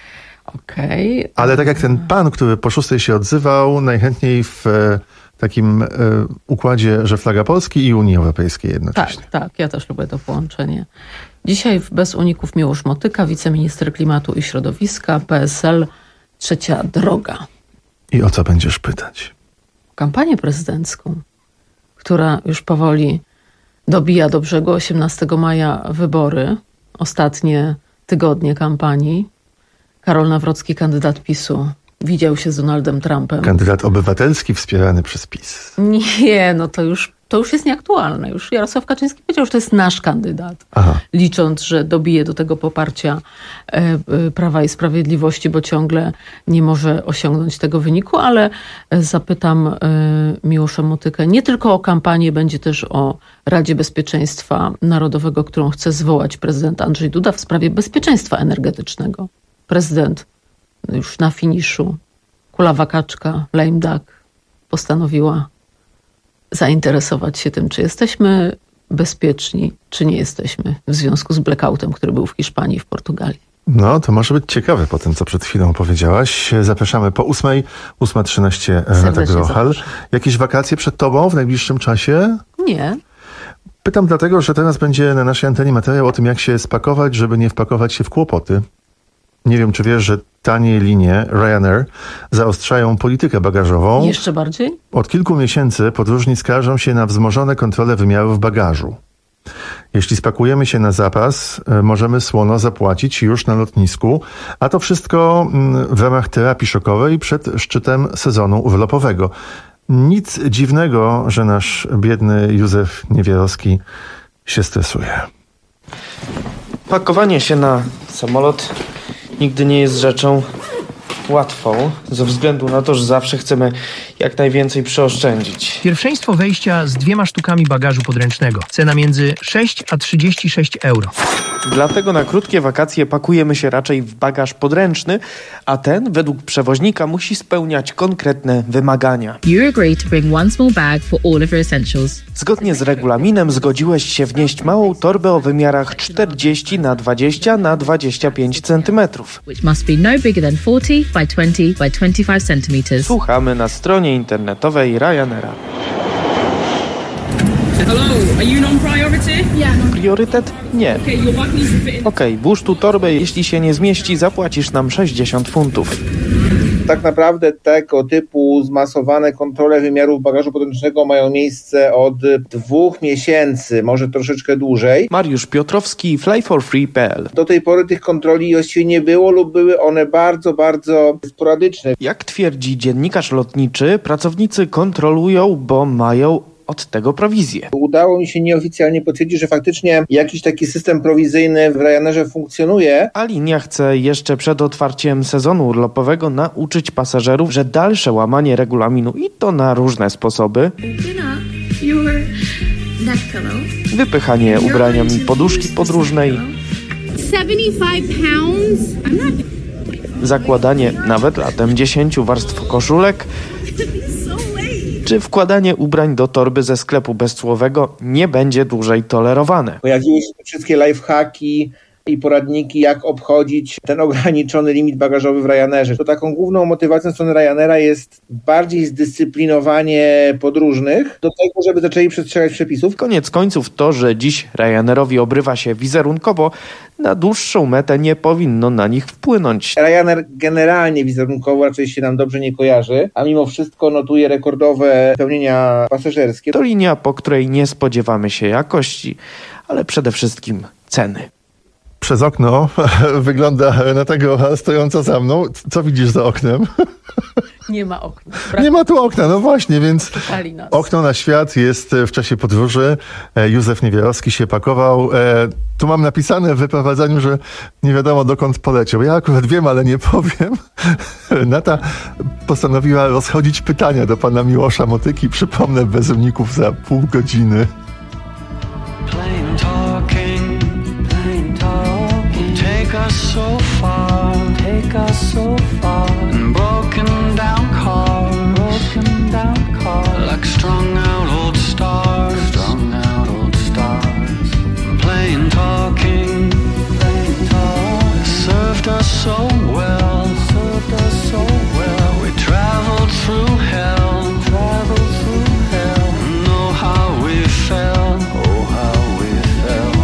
S13: Okej. Okay.
S3: Ale tak jak ten pan, który po szóstej się odzywał, najchętniej w e, takim e, układzie, że flaga Polski i Unii Europejskiej jednocześnie.
S13: Tak, tak. Ja też lubię to połączenie. Dzisiaj bez uników Miłosz Motyka, wiceminister klimatu i środowiska, P S L, Trzecia Droga.
S3: I o co będziesz pytać?
S13: Kampanię prezydencką, która już powoli dobija do brzegu. osiemnastego maja wybory, ostatnie tygodnie kampanii. Karol Nawrocki, kandydat PiSu, widział się z Donaldem Trumpem.
S3: Kandydat obywatelski wspierany przez PiS.
S13: Nie, no to już, to już jest nieaktualne. Już Jarosław Kaczyński powiedział, że to jest nasz kandydat. Aha. Licząc, że dobije do tego poparcia e, Prawa i Sprawiedliwości, bo ciągle nie może osiągnąć tego wyniku, ale zapytam e, Miłosza Motykę nie tylko o kampanię, będzie też o Radzie Bezpieczeństwa Narodowego, którą chce zwołać prezydent Andrzej Duda w sprawie bezpieczeństwa energetycznego. Prezydent już na finiszu, kulawa kaczka, lame duck, postanowiła zainteresować się tym, czy jesteśmy bezpieczni, czy nie jesteśmy w związku z blackoutem, który był w Hiszpanii i w Portugalii.
S3: No, to może być ciekawe po tym, co przed chwilą powiedziałaś. Zapraszamy po ósmej, ósma trzynaście, Renata Grochal. Jakieś wakacje przed tobą w najbliższym czasie?
S13: Nie.
S3: Pytam dlatego, że teraz będzie na naszej antenie materiał o tym, jak się spakować, żeby nie wpakować się w kłopoty. Nie wiem, czy wiesz, że tanie linie Ryanair zaostrzają politykę bagażową.
S13: Jeszcze bardziej?
S3: Od kilku miesięcy podróżni skarżą się na wzmożone kontrole wymiarów bagażu. Jeśli spakujemy się na zapas, możemy słono zapłacić już na lotnisku, a to wszystko w ramach terapii szokowej przed szczytem sezonu urlopowego. Nic dziwnego, że nasz biedny Józef Niewiarowski się stresuje.
S14: Pakowanie się na samolot nigdy nie jest rzeczą łatwą, ze względu na to, że zawsze chcemy jak najwięcej przeoszczędzić.
S15: Pierwszeństwo wejścia z dwiema sztukami bagażu podręcznego. Cena między sześć a trzydzieści sześć euro.
S14: Dlatego na krótkie wakacje pakujemy się raczej w bagaż podręczny, a ten według przewoźnika musi spełniać konkretne wymagania.
S16: You agree to bring one small bag for all of your essentials.
S14: Zgodnie z regulaminem zgodziłeś się wnieść małą torbę o wymiarach czterdzieści na dwadzieścia na dwadzieścia pięć centymetrów.
S16: Which must be no bigger than forty by twenty by twenty-five centimeters. Słuchamy
S14: na stronie internetowej Ryanaira.
S16: Hello, are you non-priority? Yeah.
S14: Priorytet? Nie. Okej, okay, włóż tu torbę, jeśli się nie zmieści, zapłacisz nam sześćdziesiąt funtów.
S17: Tak naprawdę tego typu zmasowane kontrole wymiarów bagażu podręcznego mają miejsce od dwóch miesięcy, może troszeczkę dłużej.
S14: Mariusz Piotrowski, fly for free kropka p l.
S17: Do tej pory tych kontroli właściwie nie było lub były one bardzo, bardzo sporadyczne.
S14: Jak twierdzi dziennikarz lotniczy, pracownicy kontrolują, bo mają od tego prowizję.
S17: Udało mi się nieoficjalnie potwierdzić, że faktycznie jakiś taki system prowizyjny w Ryanairze funkcjonuje.
S14: A linia chce jeszcze przed otwarciem sezonu urlopowego nauczyć pasażerów, że dalsze łamanie regulaminu i to na różne sposoby, wypychanie ubraniami poduszki podróżnej, zakładanie nawet latem dziesięciu warstw koszulek, czy wkładanie ubrań do torby ze sklepu bezcłowego nie będzie dłużej tolerowane.
S17: Pojawiły się wszystkie lifehacki, i poradniki, jak obchodzić ten ograniczony limit bagażowy w Ryanerze. To taką główną motywacją strony Ryanaira jest bardziej zdyscyplinowanie podróżnych do tego, żeby zaczęli przestrzegać przepisów.
S14: Koniec końców to, że dziś Ryanairowi obrywa się wizerunkowo, na dłuższą metę nie powinno na nich wpłynąć.
S17: Ryanair generalnie wizerunkowo raczej się nam dobrze nie kojarzy, a mimo wszystko notuje rekordowe pełnienia pasażerskie.
S14: To linia, po której nie spodziewamy się jakości, ale przede wszystkim ceny.
S3: Przez okno wygląda Renata stojąca za mną. Co widzisz za oknem?
S13: Nie ma okna.
S3: Brak... Nie ma tu okna, no właśnie, więc
S13: nas.
S3: okno na świat jest w czasie podróży. Józef Niewiarowski się pakował. Tu mam napisane w wyprowadzaniu, że nie wiadomo dokąd poleciał. Ja akurat wiem, ale nie powiem. Renata postanowiła rozchodzić pytania do pana Miłosza Motyki. Przypomnę, bez uników za pół godziny.
S1: Take us so far, take us so far. And broken down car, broken down car. Like strung out old stars, strung out old stars. Plain talking, plain talk. Served us so well, served us so well. We traveled through hell, traveled through hell. Know how we felt, oh how we felt.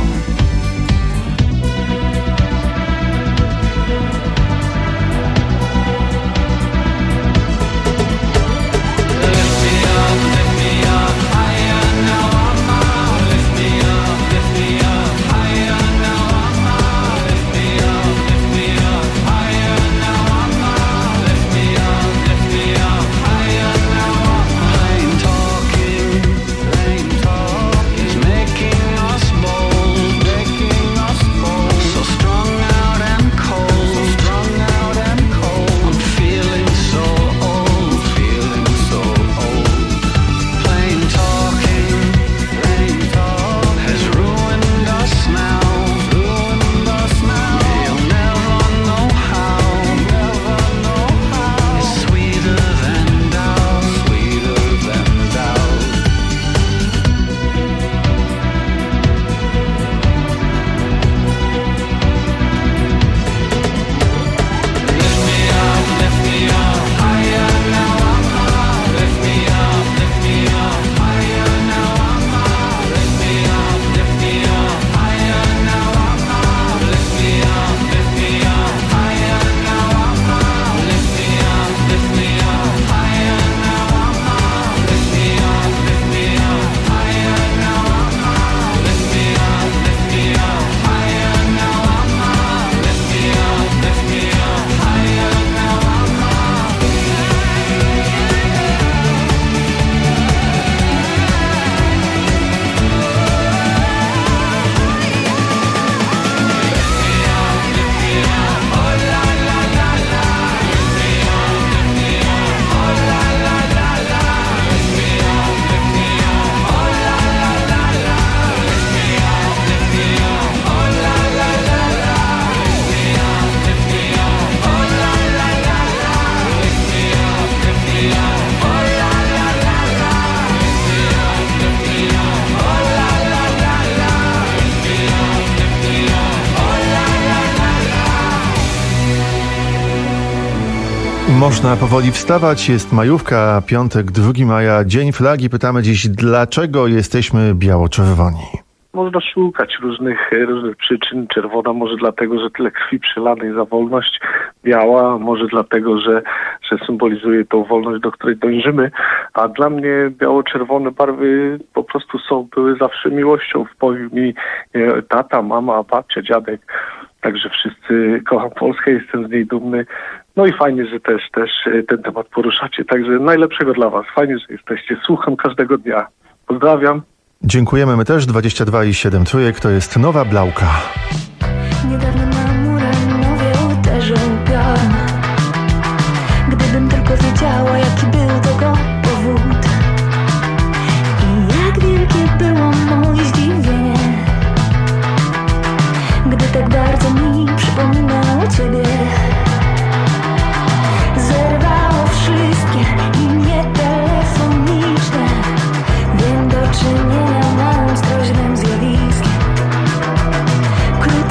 S3: Można powoli wstawać, jest majówka, piątek, drugiego maja, Dzień Flagi. Pytamy dziś, dlaczego jesteśmy biało-czerwoni?
S2: Można szukać różnych, różnych przyczyn. Czerwona może dlatego, że tyle krwi przelanej za wolność. Biała może dlatego, że, że symbolizuje tą wolność, do której dążymy. A dla mnie biało-czerwone barwy po prostu są, były zawsze miłością. Wpoił mi tata, mama, babcia, dziadek. Także wszyscy kocham Polskę, jestem z niej dumny. No i fajnie, że też, też ten temat poruszacie. Także najlepszego dla was. Fajnie, że jesteście. Słucham każdego dnia. Pozdrawiam.
S3: Dziękujemy my też. dwadzieścia dwa i siedem trójek to jest Nowa Blauka.
S6: Niedawno na Muranowie uderzył piorun. Gdybym tylko wiedziała, jaki był tego powód i jak wielkie było moje zdziwienie, gdy tak bardzo mi przypominało ciebie. Zerwało wszystkie linie telefoniczne. Wiem, do czynienia mam z groźnym zjawiskiem. Krótko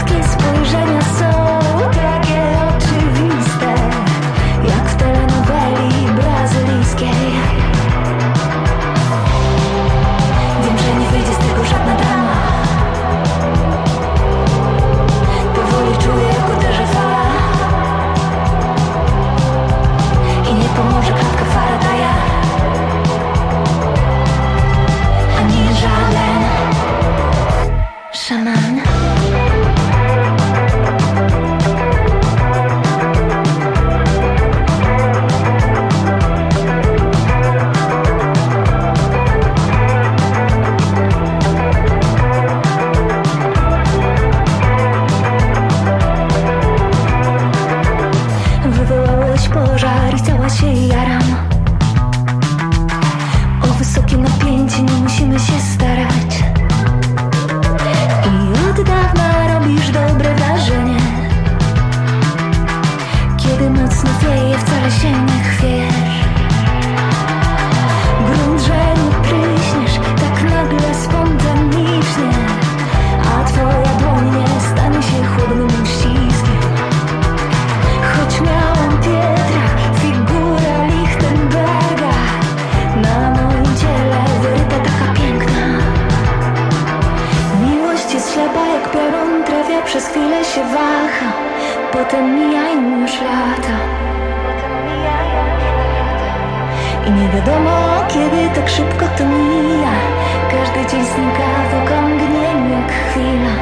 S6: I nie wiadomo, kiedy tak szybko to mija. Każdy dzień znika w okamgnieniu jak chwila.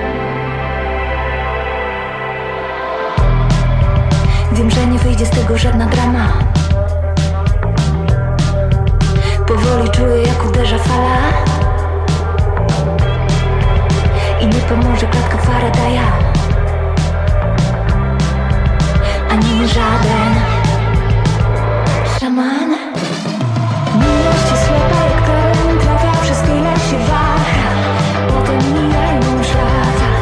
S6: Wiem, że nie wyjdzie z tego żadna drama. Powoli czuję, jak uderza fala. I nie pomoże klatka Faradaya, ani żaden szaman. Miłość jest słaba jak teren, trafia, przez chwilę się waha. Potem mijają już lata.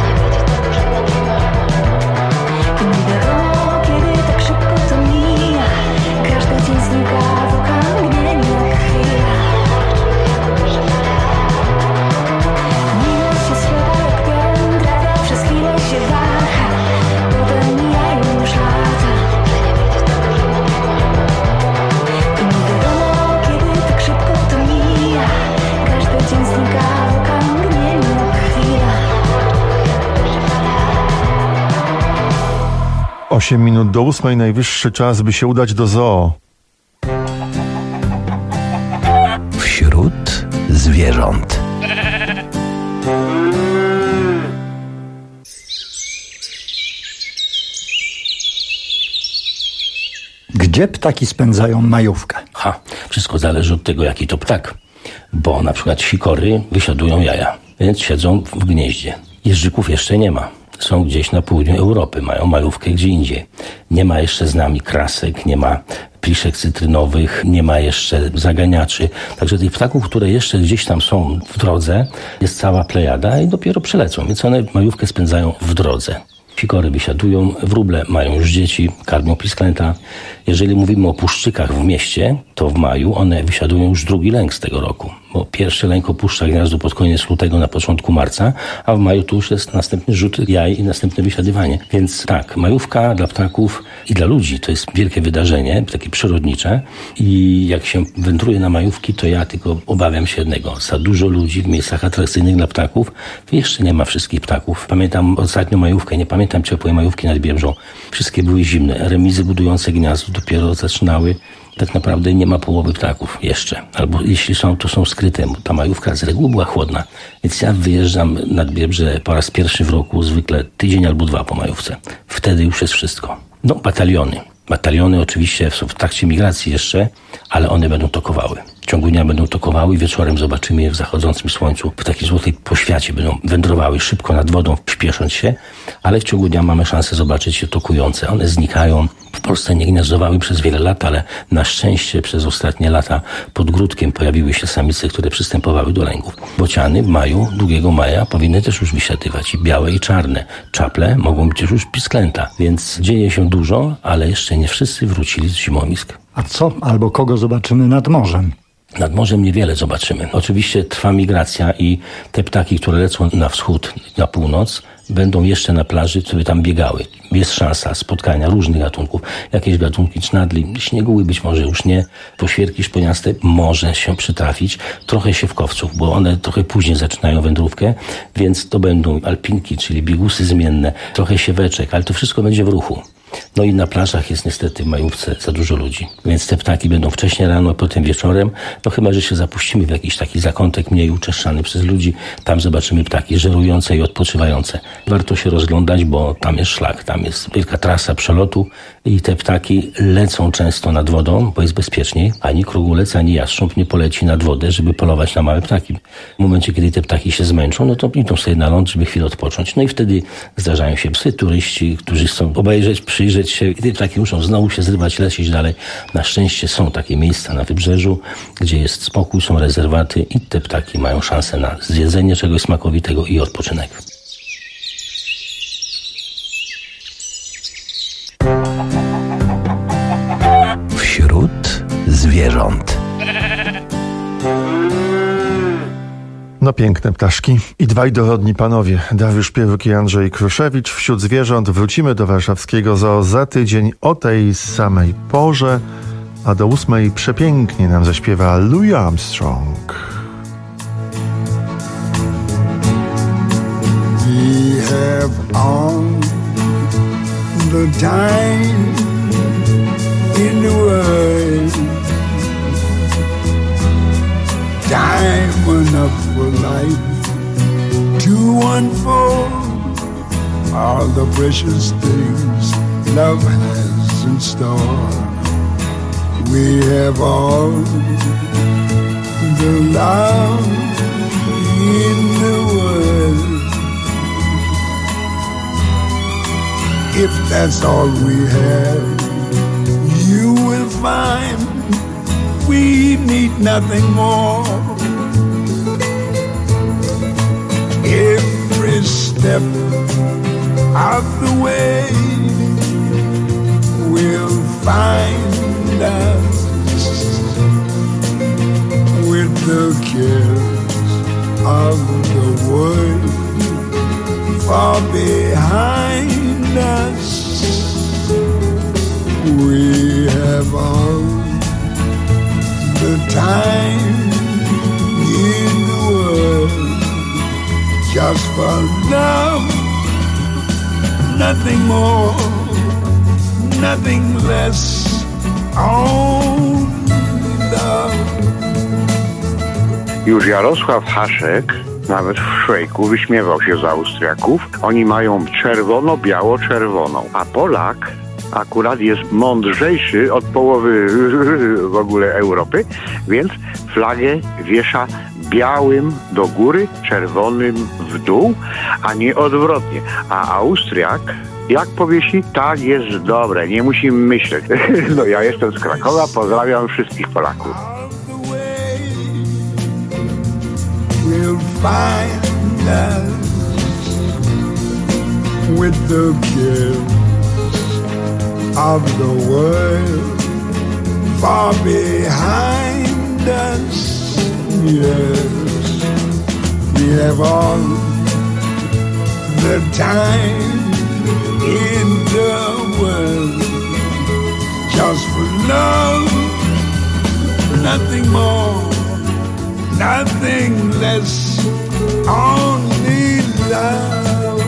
S6: I nie wiadomo, kiedy tak szybko to mija. Każdy dzień znika w okamgnieniu jak chwila. Miłość jest słaba jak teren, trafia, przez chwilę się waha. Potem mijają już lata. I nie wiadomo, kiedy tak szybko to mija. Każdy dzień znika w okamgnieniu jak chwila.
S3: Osiem minut do ósmej, najwyższy czas, by się udać do zoo.
S7: Wśród zwierząt.
S8: Gdzie ptaki spędzają majówkę?
S9: Ha, wszystko zależy od tego, jaki to ptak. Bo na przykład sikory wysiadują jaja, więc siedzą w gnieździe. Jeżyków jeszcze nie ma. Są gdzieś na południu Europy, mają majówkę gdzie indziej. Nie ma jeszcze z nami krasek, nie ma pliszek cytrynowych, nie ma jeszcze zaganiaczy. Także tych ptaków, które jeszcze gdzieś tam są w drodze, jest cała plejada i dopiero przylecą. Więc one majówkę spędzają w drodze. Sikory wysiadują, wróble mają już dzieci, karmią pisklęta. Jeżeli mówimy o puszczykach w mieście, to w maju one wysiadują już drugi lęk z tego roku. Bo pierwszy lęk opuszcza gniazdo pod koniec lutego, na początku marca, a w maju to już jest następny rzut jaj i następne wysiadywanie. Więc tak, majówka dla ptaków i dla ludzi to jest wielkie wydarzenie, takie przyrodnicze. I jak się wędruje na majówki, to ja tylko obawiam się jednego. Za dużo ludzi w miejscach atrakcyjnych dla ptaków. Jeszcze nie ma wszystkich ptaków. Pamiętam ostatnią majówkę, nie pamiętam ciepłej majówki nad Biebrzą. Wszystkie były zimne. Remizy budujące gniazdo dopiero zaczynały. Tak naprawdę nie ma połowy ptaków jeszcze. Albo jeśli są, to są skryte. Ta majówka z reguły była chłodna. Więc ja wyjeżdżam nad Biebrze po raz pierwszy w roku, zwykle tydzień albo dwa po majówce. Wtedy już jest wszystko. No, bataliony. Bataliony oczywiście są w trakcie migracji jeszcze, ale one będą tokowały. W ciągu dnia będą tokowały i wieczorem zobaczymy je w zachodzącym słońcu. W takiej złotej poświacie będą wędrowały szybko nad wodą, śpiesząc się, ale w ciągu dnia mamy szansę zobaczyć je tokujące. One znikają. W Polsce nie gniazdowały przez wiele lat, ale na szczęście przez ostatnie lata pod Gródkiem pojawiły się samice, które przystępowały do lęgów. Bociany w maju, długiego maja powinny też już wysiadywać i białe i czarne. Czaple mogą być już pisklęta, więc dzieje się dużo, ale jeszcze nie wszyscy wrócili z zimowisk.
S8: A co albo kogo zobaczymy nad morzem?
S9: Nad morzem niewiele zobaczymy. Oczywiście trwa migracja i te ptaki, które lecą na wschód, na północ, będą jeszcze na plaży, które tam biegały. Jest szansa spotkania różnych gatunków. Jakieś gatunki cznadli, śnieguły być może już nie. Poświerki szponiaste może się przytrafić. Trochę siewkowców, bo one trochę później zaczynają wędrówkę, więc to będą alpinki, czyli biegusy zmienne, trochę sieweczek, ale to wszystko będzie w ruchu. No i na plażach jest niestety w majówce za dużo ludzi. Więc te ptaki będą wcześniej rano, a potem wieczorem. No chyba, że się zapuścimy w jakiś taki zakątek mniej uczeszczany przez ludzi. Tam zobaczymy ptaki żerujące i odpoczywające. Warto się rozglądać, bo tam jest szlak, tam jest wielka trasa przelotu i te ptaki lecą często nad wodą, bo jest bezpieczniej. Ani krugulec, ani jastrząb nie poleci nad wodę, żeby polować na małe ptaki. W momencie, kiedy te ptaki się zmęczą, no to idą sobie na ląd, żeby chwilę odpocząć. No i wtedy zdarzają się psy, turyści, którzy chcą obejrzeć, przyjrzeć się i te ptaki muszą znowu się zrywać, lecieć dalej. Na szczęście są takie miejsca na wybrzeżu, gdzie jest spokój, są rezerwaty i te ptaki mają szansę na zjedzenie czegoś smakowitego i odpoczynek.
S7: Wśród zwierząt.
S3: No piękne ptaszki i dwaj dorodni panowie, Dariusz Pieruk i Andrzej Kruszewicz. Wśród zwierząt wrócimy do warszawskiego zoo za tydzień o tej samej porze, a do ósmej przepięknie nam zaśpiewa Louis Armstrong.
S10: We have all the time in the world. time enough for life to unfold all the precious things love has in store. We have all the love in the world. If that's all we have, you will find we need nothing more. Every step of the way will find us with the cares of the world far behind us. We have all the time in the world just for love, nothing more, nothing less, only love.
S18: Już Jarosław Haszek nawet w Szwejku wyśmiewał się z Austriaków. Oni mają czerwono-biało-czerwoną, a Polak akurat jest mądrzejszy od połowy w ogóle Europy, więc flagę wiesza białym do góry, czerwonym w dół, a nie odwrotnie. A Austriak jak powiesi, tak jest dobre, nie musimy myśleć. No ja jestem z Krakowa, pozdrawiam wszystkich Polaków.
S10: We'll find us with the cares of the world far behind us. Yes, we have all the time in the world just for love, nothing more, nothing less, only love.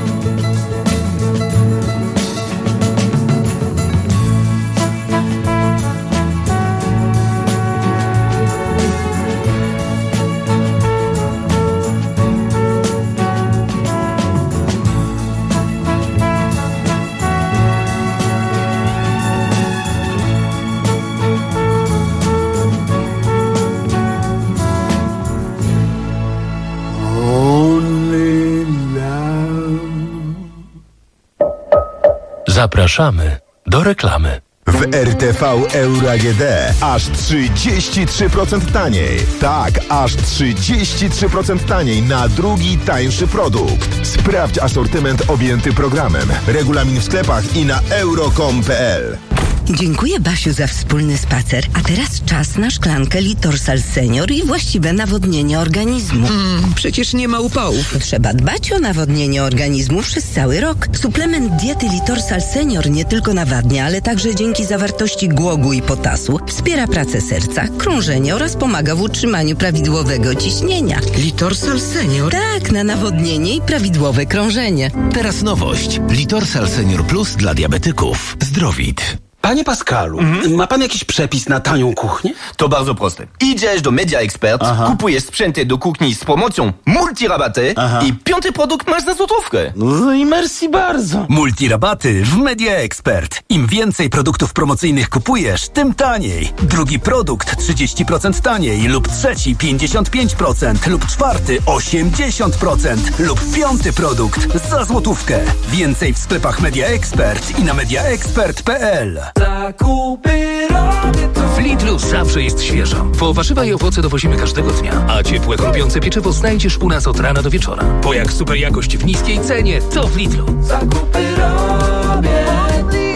S19: Zapraszamy do reklamy.
S20: W R T V Euro A G D aż trzydzieści trzy procent taniej. Tak, aż trzydzieści trzy procent taniej na drugi, tańszy produkt. Sprawdź asortyment objęty programem. Regulamin w sklepach i na euro kropka com kropka p l.
S21: Dziękuję, Basiu, za wspólny spacer. A teraz czas na szklankę Litorsal Senior i właściwe nawodnienie organizmu.
S22: Mm, przecież nie ma upałów.
S21: Trzeba dbać o nawodnienie organizmu przez cały rok. Suplement diety Litorsal Senior nie tylko nawadnia, ale także dzięki zawartości głogu i potasu wspiera pracę serca, krążenie oraz pomaga w utrzymaniu prawidłowego ciśnienia.
S22: Litorsal Senior?
S21: Tak, na nawodnienie i prawidłowe krążenie.
S19: Teraz nowość. Litorsal Senior Plus dla diabetyków. Zdrowit.
S23: Panie Pascalu, mhm. ma pan jakiś przepis na tanią kuchnię?
S25: To bardzo proste. Idziesz do Media Expert, Aha. kupujesz sprzęty do kuchni z promocją multirabaty Aha. i piąty produkt masz za złotówkę.
S23: No i merci bardzo.
S19: Multirabaty w Media Expert. Im więcej produktów promocyjnych kupujesz, tym taniej. Drugi produkt trzydzieści procent taniej lub trzeci pięćdziesiąt pięć procent lub czwarty osiemdziesiąt procent lub piąty produkt za złotówkę. Więcej w sklepach Media Expert i na media expert kropka p l.
S7: Zakupy robię to. W Lidlu zawsze jest świeżo, bo warzywa i owoce dowozimy każdego dnia, a ciepłe, chrupiące pieczywo znajdziesz u nas od rana do wieczora. Bo jak super jakość w niskiej cenie, to w Lidlu. Zakupy robię.